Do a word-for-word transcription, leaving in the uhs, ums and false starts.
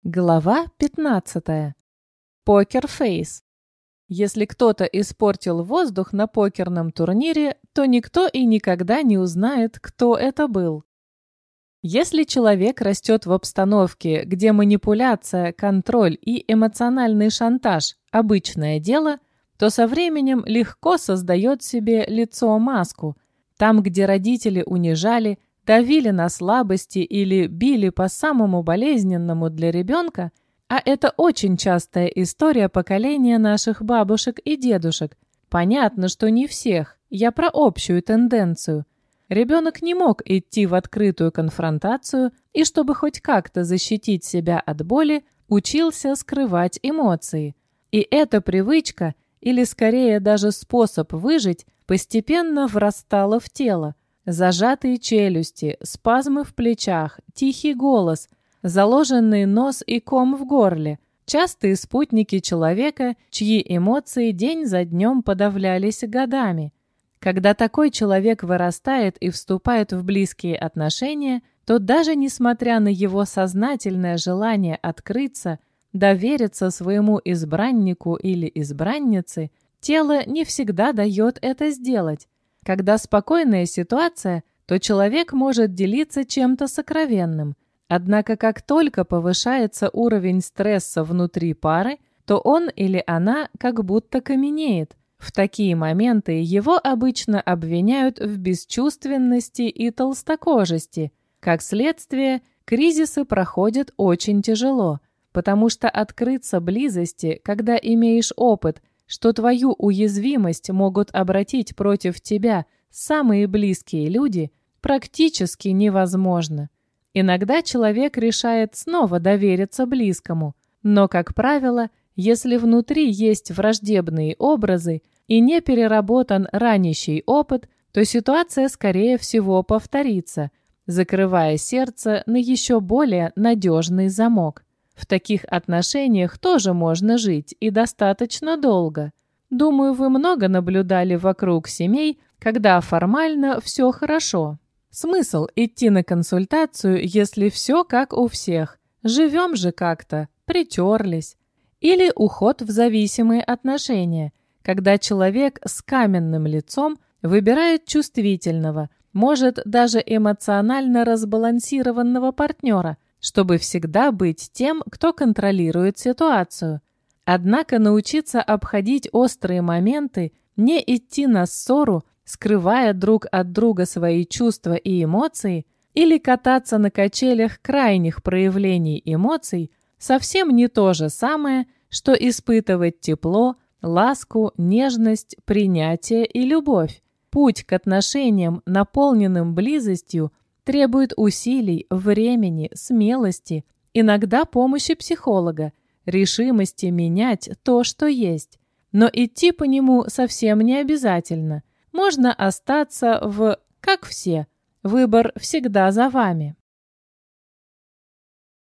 Глава пятнадцатая. Покерфейс. Если кто-то испортил воздух на покерном турнире, то никто и никогда не узнает, кто это был. Если человек растет в обстановке, где манипуляция, контроль и эмоциональный шантаж – обычное дело, то со временем легко создает себе лицо-маску. Там, где родители унижали, давили на слабости или били по самому болезненному для ребенка, а это очень частая история поколения наших бабушек и дедушек. Понятно, что не всех, я про общую тенденцию. Ребенок не мог идти в открытую конфронтацию и, чтобы хоть как-то защитить себя от боли, учился скрывать эмоции. И эта привычка, или скорее даже способ выжить, постепенно врастала в тело. Зажатые челюсти, спазмы в плечах, тихий голос, заложенный нос и ком в горле – частые спутники человека, чьи эмоции день за днем подавлялись годами. Когда такой человек вырастает и вступает в близкие отношения, то даже несмотря на его сознательное желание открыться, довериться своему избраннику или избраннице, тело не всегда дает это сделать. Когда спокойная ситуация, то человек может делиться чем-то сокровенным. Однако как только повышается уровень стресса внутри пары, то он или она как будто каменеет. В такие моменты его обычно обвиняют в бесчувственности и толстокожести. Как следствие, кризисы проходят очень тяжело, потому что открыться близости, когда имеешь опыт, что твою уязвимость могут обратить против тебя самые близкие люди, практически невозможно. Иногда человек решает снова довериться близкому, но, как правило, если внутри есть враждебные образы и не переработан ранящий опыт, то ситуация, скорее всего, повторится, закрывая сердце на еще более надежный замок. В таких отношениях тоже можно жить и достаточно долго. Думаю, вы много наблюдали вокруг семей, когда формально все хорошо. Смысл идти на консультацию, если все как у всех? Живем же как-то, притерлись. Или уход в зависимые отношения, когда человек с каменным лицом выбирает чувствительного, может даже эмоционально разбалансированного партнера, чтобы всегда быть тем, кто контролирует ситуацию. Однако научиться обходить острые моменты, не идти на ссору, скрывая друг от друга свои чувства и эмоции, или кататься на качелях крайних проявлений эмоций, совсем не то же самое, что испытывать тепло, ласку, нежность, принятие и любовь. Путь к отношениям, наполненным близостью, требует усилий, времени, смелости, иногда помощи психолога, решимости менять то, что есть. Но идти по нему совсем не обязательно. Можно остаться в «как все». Выбор всегда за вами.